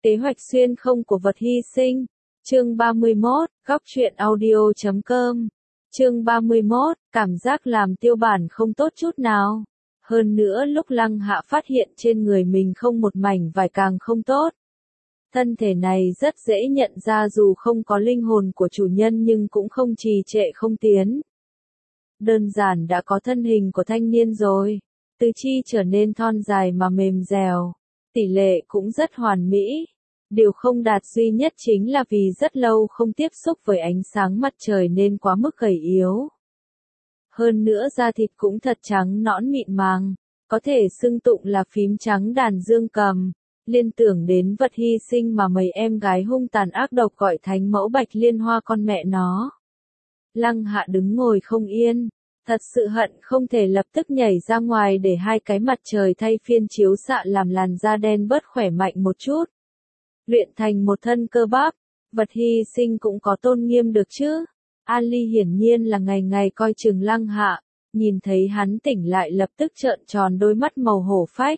Kế hoạch xuyên không của vật hy sinh. Chương 31, góc truyện audio.com. Chương 31, cảm giác làm tiêu bản không tốt chút nào. Hơn nữa lúc Lăng Hạ phát hiện trên người mình không một mảnh vải càng không tốt. Thân thể này rất dễ nhận ra dù không có linh hồn của chủ nhân nhưng cũng không trì trệ không tiến. Đơn giản đã có thân hình của thanh niên rồi. Tứ chi trở nên thon dài mà mềm dẻo. Tỷ lệ cũng rất hoàn mỹ. Điều không đạt duy nhất chính là vì rất lâu không tiếp xúc với ánh sáng mặt trời nên quá mức gầy yếu. Hơn nữa da thịt cũng thật trắng nõn mịn màng, có thể xưng tụng là phím trắng đàn dương cầm. Liên tưởng đến vật hy sinh mà mấy em gái hung tàn ác độc gọi thánh mẫu Bạch Liên Hoa con mẹ nó. Lăng Hạ đứng ngồi không yên, thật sự hận không thể lập tức nhảy ra ngoài để hai cái mặt trời thay phiên chiếu xạ làm làn da đen bớt khỏe mạnh một chút. Luyện thành một thân cơ bắp, vật hy sinh cũng có tôn nghiêm được chứ. Ali hiển nhiên là ngày ngày coi chừng Lăng Hạ, nhìn thấy hắn tỉnh lại lập tức trợn tròn đôi mắt màu hổ phách.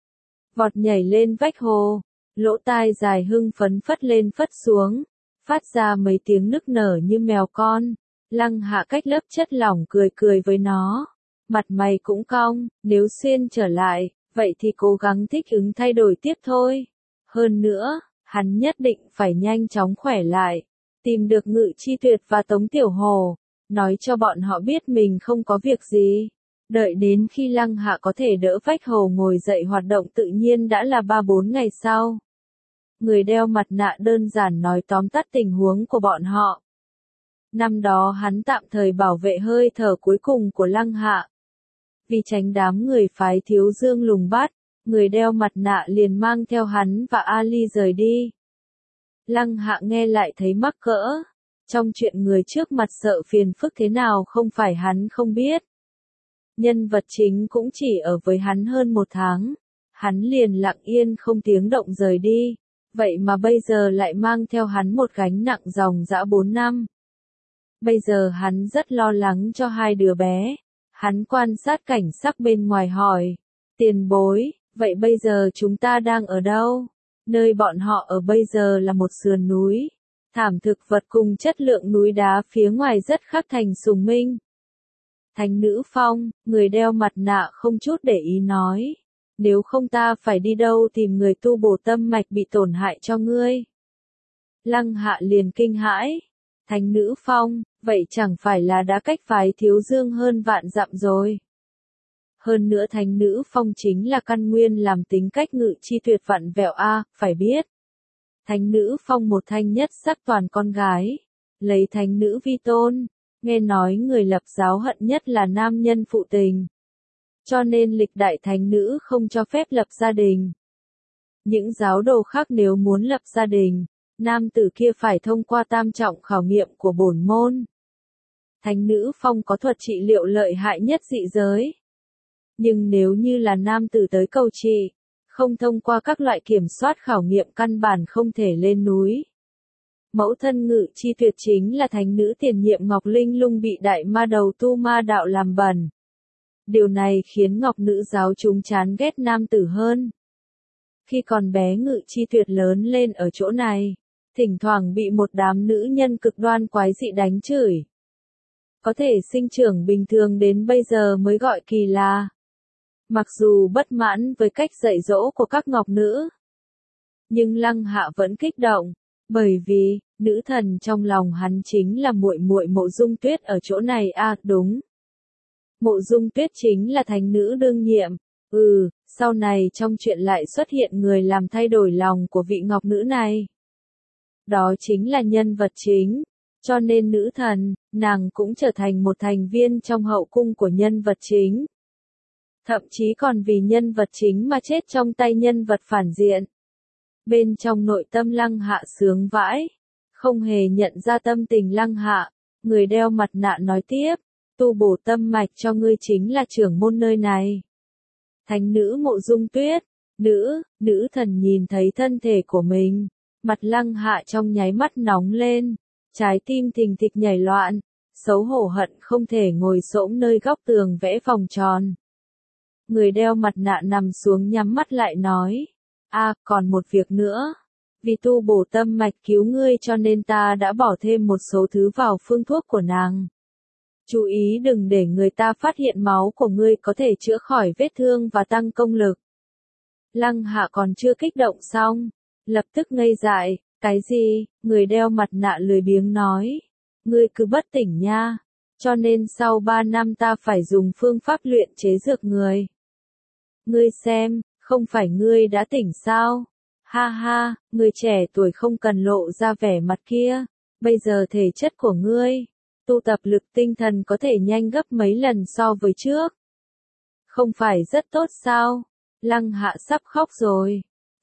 Vọt nhảy lên vách hồ, lỗ tai dài hưng phấn phất lên phất xuống, phát ra mấy tiếng nức nở như mèo con. Lăng Hạ cách lớp chất lỏng cười cười với nó, mặt mày cũng cong, nếu xuyên trở lại, vậy thì cố gắng thích ứng thay đổi tiếp thôi. Hơn nữa, hắn nhất định phải nhanh chóng khỏe lại, tìm được Ngự Chi Tuyệt và Tống Tiểu Hồ, nói cho bọn họ biết mình không có việc gì. Đợi đến khi Lăng Hạ có thể đỡ vách hồ ngồi dậy hoạt động tự nhiên đã là 3-4 ngày sau. Người đeo mặt nạ đơn giản nói tóm tắt tình huống của bọn họ. Năm đó hắn tạm thời bảo vệ hơi thở cuối cùng của Lăng Hạ. Vì tránh đám người phái Thiếu Dương lùng bắt, người đeo mặt nạ liền mang theo hắn và Ali rời đi. Lăng Hạ nghe lại thấy mắc cỡ. Trong chuyện người trước mặt sợ phiền phức thế nào không phải hắn không biết. Nhân vật chính cũng chỉ ở với hắn hơn 1 tháng. Hắn liền lặng yên không tiếng động rời đi. Vậy mà bây giờ lại mang theo hắn một gánh nặng dòng dã 4 năm. Bây giờ hắn rất lo lắng cho hai đứa bé. Hắn quan sát cảnh sắc bên ngoài hỏi. Tiền bối, vậy bây giờ chúng ta đang ở đâu? Nơi bọn họ ở bây giờ là một sườn núi. Thảm thực vật cùng chất lượng núi đá phía ngoài rất khác thành Sùng Minh. Thánh nữ Phong, người đeo mặt nạ không chút để ý nói. Nếu không ta phải đi đâu tìm người tu bổ tâm mạch bị tổn hại cho ngươi. Lăng Hạ liền kinh hãi. Thánh nữ Phong, vậy chẳng phải là đã cách phái Thiếu Dương hơn vạn dặm rồi. Hơn nữa thánh nữ Phong chính là căn nguyên làm tính cách Ngự Chi Tuyệt vặn vẹo phải biết. Thánh nữ Phong một thanh nhất sắc toàn con gái, lấy thánh nữ vi tôn, nghe nói người lập giáo hận nhất là nam nhân phụ tình. Cho nên lịch đại thánh nữ không cho phép lập gia đình. Những giáo đồ khác nếu muốn lập gia đình, nam tử kia phải thông qua tam trọng khảo nghiệm của bổn môn. Thánh nữ Phong có thuật trị liệu lợi hại nhất dị giới. Nhưng nếu như là nam tử tới cầu trị, không thông qua các loại kiểm soát khảo nghiệm căn bản không thể lên núi. Mẫu thân Ngự Chi Tuyệt chính là thánh nữ tiền nhiệm Ngọc Linh Lung bị đại ma đầu tu ma đạo làm bẩn. Điều này khiến Ngọc nữ giáo chúng chán ghét nam tử hơn. Khi còn bé Ngự Chi Tuyệt lớn lên ở chỗ này, thỉnh thoảng bị một đám nữ nhân cực đoan quái dị đánh chửi. Có thể sinh trưởng bình thường đến bây giờ mới gọi kỳ lạ. Mặc dù bất mãn với cách dạy dỗ của các ngọc nữ, nhưng Lăng Hạ vẫn kích động, bởi vì nữ thần trong lòng hắn chính là muội muội Mộ Dung Tuyết ở chỗ này đúng. Mộ Dung Tuyết chính là thánh nữ đương nhiệm. Sau này trong chuyện lại xuất hiện người làm thay đổi lòng của vị ngọc nữ này. Đó chính là nhân vật chính, cho nên nữ thần, nàng cũng trở thành một thành viên trong hậu cung của nhân vật chính. Thậm chí còn vì nhân vật chính mà chết trong tay nhân vật phản diện. Bên trong nội tâm Lăng Hạ sướng vãi, không hề nhận ra tâm tình Lăng Hạ, người đeo mặt nạ nói tiếp, tu bổ tâm mạch cho ngươi chính là trưởng môn nơi này. Thánh nữ Mộ Dung Tuyết, nữ thần nhìn thấy thân thể của mình, mặt Lăng Hạ trong nháy mắt nóng lên, trái tim thình thịch nhảy loạn, xấu hổ hận không thể ngồi xổm nơi góc tường vẽ vòng tròn. Người đeo mặt nạ nằm xuống nhắm mắt lại nói, còn một việc nữa. Vì tu bổ tâm mạch cứu ngươi cho nên ta đã bỏ thêm một số thứ vào phương thuốc của nàng. Chú ý đừng để người ta phát hiện máu của ngươi có thể chữa khỏi vết thương và tăng công lực. Lăng Hạ còn chưa kích động xong, lập tức ngây dại, cái gì, người đeo mặt nạ lười biếng nói. Ngươi cứ bất tỉnh nha, cho nên sau 3 năm ta phải dùng phương pháp luyện chế dược người. Ngươi xem, không phải ngươi đã tỉnh sao? Ha ha, người trẻ tuổi không cần lộ ra vẻ mặt kia, bây giờ thể chất của ngươi, tu tập lực tinh thần có thể nhanh gấp mấy lần so với trước. Không phải rất tốt sao? Lăng Hạ sắp khóc rồi.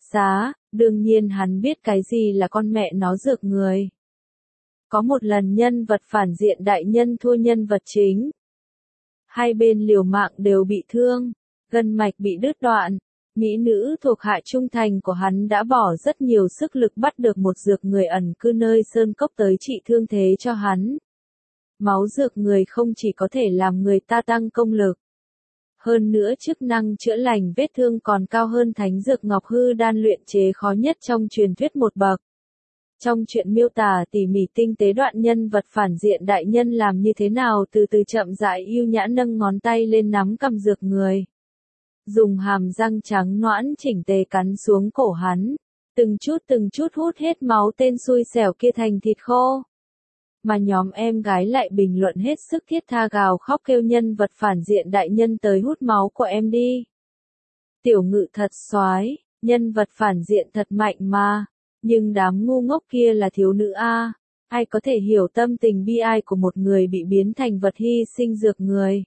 Đương nhiên hắn biết cái gì là con mẹ nó dược người. Có một lần nhân vật phản diện đại nhân thua nhân vật chính. Hai bên liều mạng đều bị thương, gân mạch bị đứt đoạn. Mỹ nữ thuộc hạ trung thành của hắn đã bỏ rất nhiều sức lực bắt được một dược người ẩn cư nơi sơn cốc tới trị thương thế cho hắn. Máu dược người không chỉ có thể làm người ta tăng công lực. Hơn nữa chức năng chữa lành vết thương còn cao hơn thánh dược ngọc hư đan luyện chế khó nhất trong truyền thuyết một bậc. Trong chuyện miêu tả tỉ mỉ tinh tế đoạn nhân vật phản diện đại nhân làm như thế nào từ từ chậm rãi yêu nhã nâng ngón tay lên nắm cầm dược người. Dùng hàm răng trắng nõn chỉnh tề cắn xuống cổ hắn, từng chút hút hết máu tên xui xẻo kia thành thịt khô. Mà nhóm em gái lại bình luận hết sức thiết tha gào khóc kêu nhân vật phản diện đại nhân tới hút máu của em đi. Tiểu Ngự thật soái, nhân vật phản diện thật mạnh mà, nhưng đám ngu ngốc kia là thiếu nữ a, ai có thể hiểu tâm tình bi ai của một người bị biến thành vật hy sinh dược người.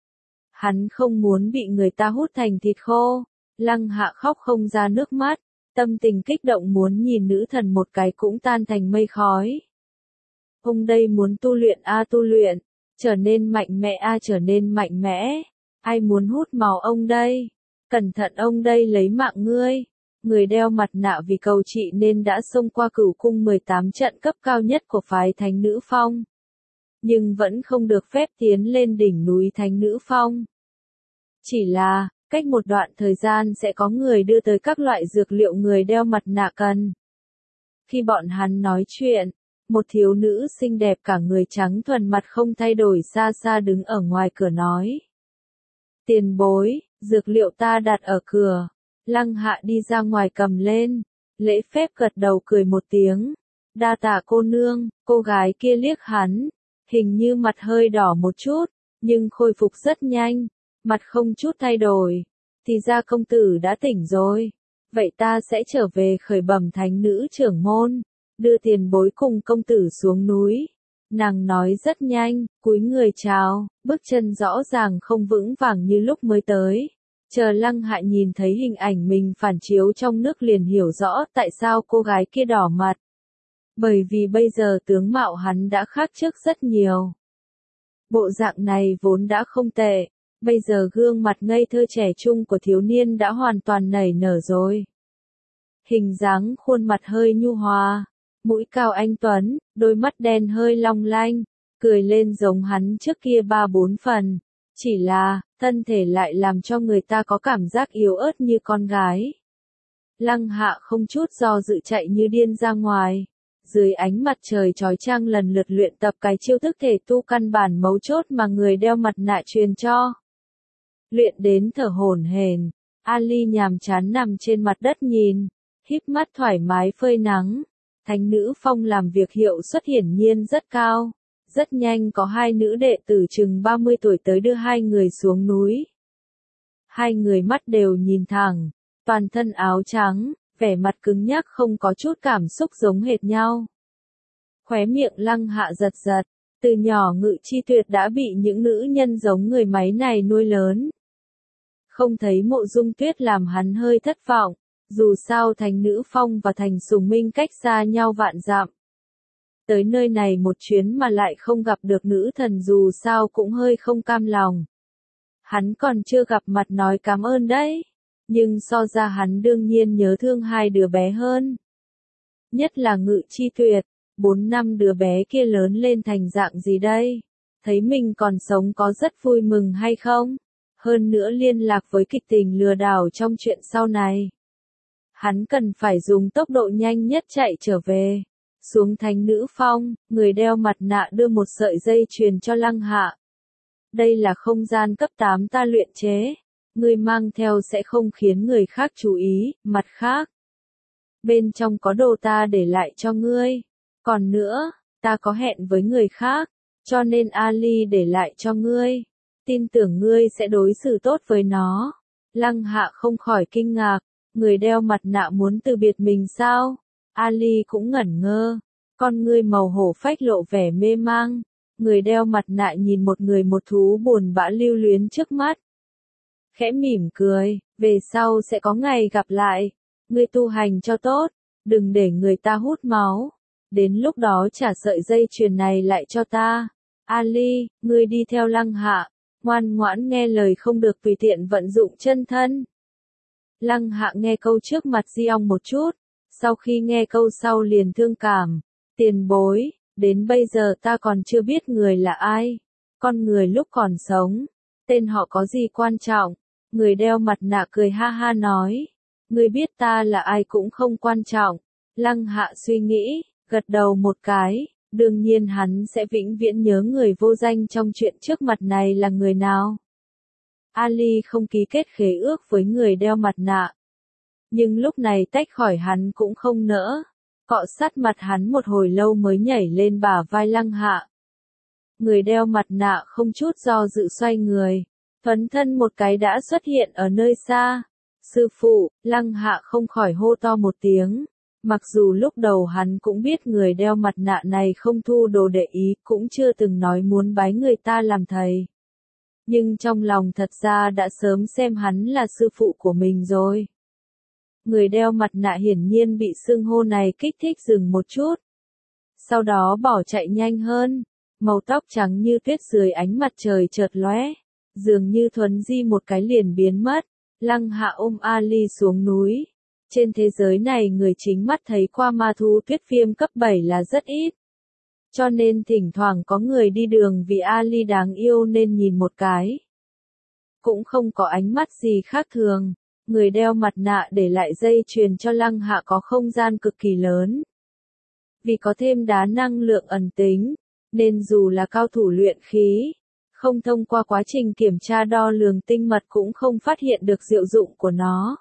Hắn không muốn bị người ta hút thành thịt khô. Lăng Hạ khóc không ra nước mắt, tâm tình kích động muốn nhìn nữ thần một cái cũng tan thành mây khói. Ông đây muốn tu luyện tu luyện, trở nên mạnh mẽ trở nên mạnh mẽ. Ai muốn hút máu ông đây? Cẩn thận ông đây lấy mạng ngươi. Người đeo mặt nạ vì cầu trị nên đã xông qua cửu cung 18 trận cấp cao nhất của phái Thánh Nữ Phong. Nhưng vẫn không được phép tiến lên đỉnh núi Thánh Nữ Phong. Chỉ là, cách một đoạn thời gian sẽ có người đưa tới các loại dược liệu người đeo mặt nạ cần. Khi bọn hắn nói chuyện, một thiếu nữ xinh đẹp cả người trắng thuần mặt không thay đổi xa xa đứng ở ngoài cửa nói. Tiền bối, dược liệu ta đặt ở cửa. Lăng Hạ đi ra ngoài cầm lên, lễ phép gật đầu cười một tiếng. Đa tạ cô nương, cô gái kia liếc hắn, hình như mặt hơi đỏ một chút, nhưng khôi phục rất nhanh, mặt không chút thay đổi. Thì ra công tử đã tỉnh rồi, vậy ta sẽ trở về khởi bẩm thánh nữ trưởng môn, đưa tiền bối cùng công tử xuống núi. Nàng nói rất nhanh, cúi người chào, bước chân rõ ràng không vững vàng như lúc mới tới. Chờ Lăng Hạ nhìn thấy hình ảnh mình phản chiếu trong nước liền hiểu rõ tại sao cô gái kia đỏ mặt. Bởi vì bây giờ tướng mạo hắn đã khác trước rất nhiều. Bộ dạng này vốn đã không tệ, bây giờ gương mặt ngây thơ trẻ trung của thiếu niên đã hoàn toàn nảy nở rồi. Hình dáng khuôn mặt hơi nhu hòa, mũi cao anh tuấn, đôi mắt đen hơi long lanh, cười lên giống hắn trước kia 3-4 phần. Chỉ là, thân thể lại làm cho người ta có cảm giác yếu ớt như con gái. Lăng Hạ không chút do dự chạy như điên ra ngoài. Dưới ánh mặt trời chói chang lần lượt luyện tập cái chiêu thức thể tu căn bản mấu chốt mà người đeo mặt nạ truyền cho. Luyện đến thở hổn hển, Ali nhàm chán nằm trên mặt đất nhìn, híp mắt thoải mái phơi nắng. Thánh Nữ Phong làm việc hiệu suất hiển nhiên rất cao. Rất nhanh có hai nữ đệ tử chừng 30 tuổi tới đưa hai người xuống núi. Hai người mắt đều nhìn thẳng, toàn thân áo trắng, vẻ mặt cứng nhắc không có chút cảm xúc giống hệt nhau. Khóe miệng Lăng Hạ giật giật, từ nhỏ Ngự Chi Tuyệt đã bị những nữ nhân giống người máy này nuôi lớn. Không thấy Mộ Dung Tuyết làm hắn hơi thất vọng, dù sao Thánh Nữ Phong và Thành Sùng Minh cách xa nhau vạn dặm. Tới nơi này một chuyến mà lại không gặp được nữ thần dù sao cũng hơi không cam lòng. Hắn còn chưa gặp mặt nói cảm ơn đấy, nhưng so ra hắn đương nhiên nhớ thương hai đứa bé hơn. Nhất là Ngự Chi Tuyệt, 4 năm đứa bé kia lớn lên thành dạng gì đây? Thấy mình còn sống có rất vui mừng hay không? Hơn nữa liên lạc với kịch tình lừa đảo trong chuyện sau này. Hắn cần phải dùng tốc độ nhanh nhất chạy trở về. Xuống thánh nữ phong, người đeo mặt nạ đưa một sợi dây chuyền cho Lăng Hạ. Đây là không gian cấp 8 ta luyện chế. Ngươi mang theo sẽ không khiến người khác chú ý, mặt khác. Bên trong có đồ ta để lại cho ngươi. Còn nữa, ta có hẹn với người khác, cho nên Ali để lại cho ngươi. Tin tưởng ngươi sẽ đối xử tốt với nó. Lăng Hạ không khỏi kinh ngạc, người đeo mặt nạ muốn từ biệt mình sao? Ali cũng ngẩn ngơ, con ngươi màu hổ phách lộ vẻ mê mang. Người đeo mặt nạ nhìn một người một thú buồn bã lưu luyến trước mắt. Khẽ mỉm cười, về sau sẽ có ngày gặp lại. Ngươi tu hành cho tốt, đừng để người ta hút máu. Đến lúc đó trả sợi dây chuyền này lại cho ta. Ali, ngươi đi theo Lăng Hạ, ngoan ngoãn nghe lời không được tùy tiện vận dụng chân thân. Lăng Hạ nghe câu trước mặt Di-ong một chút, sau khi nghe câu sau liền thương cảm. Tiền bối, đến bây giờ ta còn chưa biết người là ai. Con người lúc còn sống, tên họ có gì quan trọng? Người đeo mặt nạ cười ha ha nói. Ngươi biết ta là ai cũng không quan trọng. Lăng Hạ suy nghĩ, gật đầu một cái. Đương nhiên hắn sẽ vĩnh viễn nhớ người vô danh trong chuyện trước mặt này là người nào. Ali không ký kết khế ước với người đeo mặt nạ. Nhưng lúc này tách khỏi hắn cũng không nỡ. Cọ sát mặt hắn một hồi lâu mới nhảy lên bả vai Lăng Hạ. Người đeo mặt nạ không chút do dự xoay người. Thuấn thân một cái đã xuất hiện ở nơi xa. Sư phụ, Lăng Hạ không khỏi hô to một tiếng. Mặc dù lúc đầu hắn cũng biết người đeo mặt nạ này không thu đồ đệ ý, cũng chưa từng nói muốn bái người ta làm thầy. Nhưng trong lòng thật ra đã sớm xem hắn là sư phụ của mình rồi. Người đeo mặt nạ hiển nhiên bị xưng hô này kích thích dừng một chút. Sau đó bỏ chạy nhanh hơn, màu tóc trắng như tuyết dưới ánh mặt trời chợt lóe, dường như thuấn di một cái liền biến mất. Lăng Hạ ôm Ali xuống núi. Trên thế giới này người chính mắt thấy qua ma thú tuyết viêm cấp 7 là rất ít. Cho nên thỉnh thoảng có người đi đường vì Ali đáng yêu nên nhìn một cái. Cũng không có ánh mắt gì khác thường. Người đeo mặt nạ để lại dây chuyền cho Lăng Hạ có không gian cực kỳ lớn. Vì có thêm đá năng lượng ẩn tính, nên dù là cao thủ luyện khí, không thông qua quá trình kiểm tra đo lường tinh mật cũng không phát hiện được diệu dụng của nó.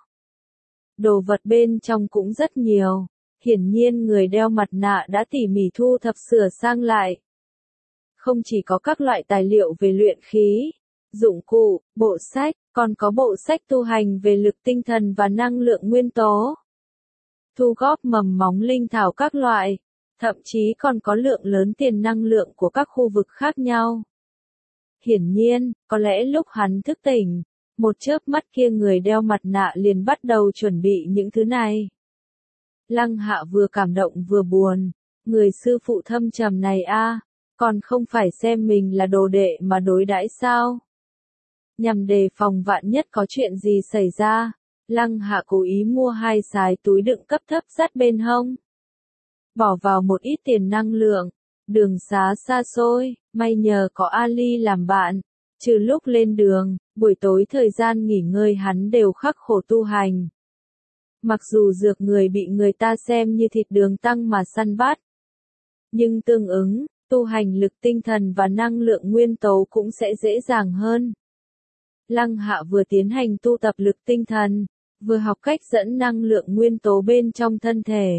Đồ vật bên trong cũng rất nhiều, hiển nhiên người đeo mặt nạ đã tỉ mỉ thu thập sửa sang lại. Không chỉ có các loại tài liệu về luyện khí, dụng cụ, bộ sách, còn có bộ sách tu hành về lực tinh thần và năng lượng nguyên tố. Thu góp mầm móng linh thảo các loại, thậm chí còn có lượng lớn tiền năng lượng của các khu vực khác nhau. Hiển nhiên, có lẽ lúc hắn thức tỉnh, một chớp mắt kia người đeo mặt nạ liền bắt đầu chuẩn bị những thứ này. Lăng Hạ vừa cảm động vừa buồn, người sư phụ thâm trầm này còn không phải xem mình là đồ đệ mà đối đãi sao? Nhằm đề phòng vạn nhất có chuyện gì xảy ra, Lăng Hạ cố ý mua 2 sái túi đựng cấp thấp dắt bên hông. Bỏ vào một ít tiền năng lượng, đường xá xa xôi, may nhờ có Ali làm bạn, trừ lúc lên đường, buổi tối thời gian nghỉ ngơi hắn đều khắc khổ tu hành. Mặc dù dược người bị người ta xem như thịt đường tăng mà săn bắt, nhưng tương ứng, tu hành lực tinh thần và năng lượng nguyên tố cũng sẽ dễ dàng hơn. Lăng Hạ vừa tiến hành tu tập lực tinh thần, vừa học cách dẫn năng lượng nguyên tố bên trong thân thể.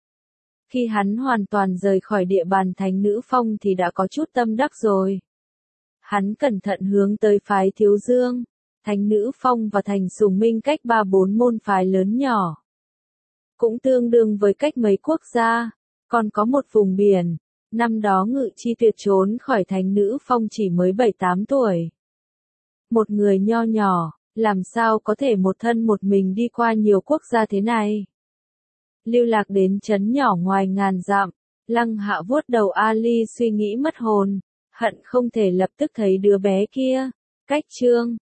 Khi hắn hoàn toàn rời khỏi địa bàn Thánh Nữ Phong thì đã có chút tâm đắc rồi. Hắn cẩn thận hướng tới phái Thiếu Dương, Thánh Nữ Phong và Thành Sùng Minh cách 3-4 môn phái lớn nhỏ. Cũng tương đương với cách mấy quốc gia, còn có một vùng biển. Năm đó Ngự Chi Tuyệt trốn khỏi Thánh Nữ Phong chỉ mới 7-8 tuổi. Một người nho nhỏ, làm sao có thể một thân một mình đi qua nhiều quốc gia thế này? Lưu lạc đến trấn nhỏ ngoài ngàn dặm, Lăng Hạ vuốt đầu Ali suy nghĩ mất hồn, hận không thể lập tức thấy đứa bé kia. Cách chương